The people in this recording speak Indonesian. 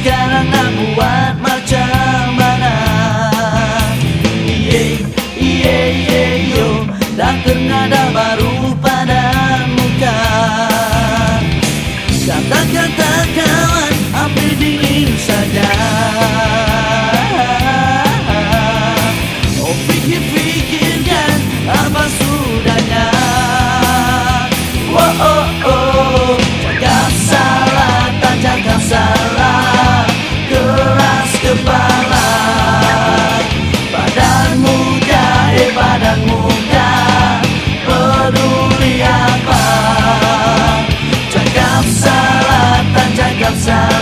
sekarang nak buat macam mana? Iye, iye, iye, yo, dah ternada baru pada muka. Kata-kata kawan hampir dingin saja. Oh, fikir-fikirkan apa sudahnya. Oh, oh, oh, cakap salah, tak cakap salah, keras kepala. Badan muda, badan muda, peduli apa? Cakap salah, tak cakap salah.